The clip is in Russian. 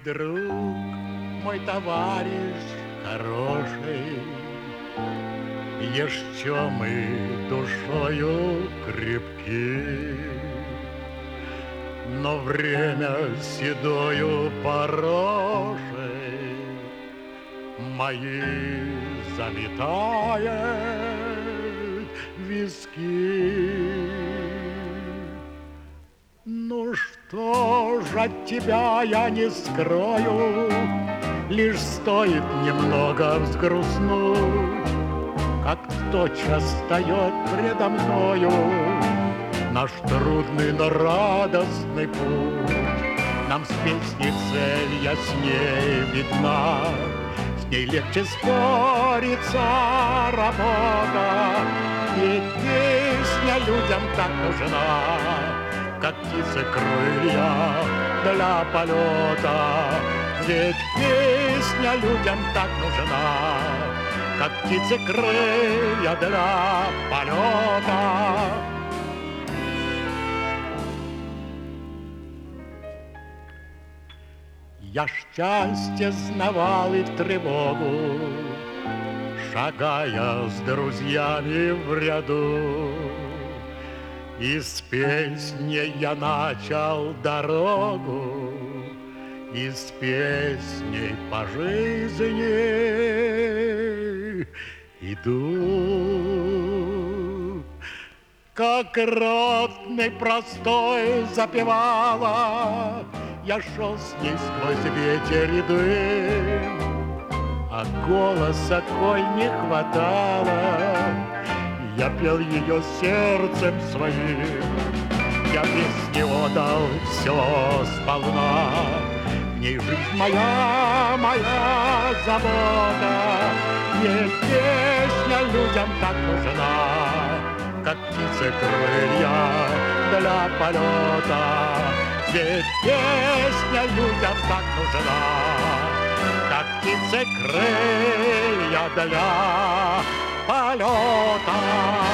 друг, мой товарищ хороший, еще мы душою крепки, но время седою порожей мои заметает виски. Ну что ж, от тебя я не скрою, лишь стоит немного взгрустнуть, как тотчас встает предо мною наш трудный, но радостный путь. Нам с песней цель яснее видна, с ней легче спорится работа, ведь песня людям так нужна, как птицы крылья для полета. Ведь песня людям так нужна, как птицы крылья для полета. Я счастье знавал и в тревогу, шагая с друзьями в ряду. И с песней я начал дорогу, и с песней по жизни иду. Как ротный простой запевала, я шел с ней сквозь ветер и дым, а голоса коль не хватало, я пел ее сердцем своим. Я песне отдал все сполна, в ней жизнь моя, моя забота. Ведь песня людям так нужна, как птицы крылья для полета. Ведь песня людям так нужна, как птицы крылья для полета.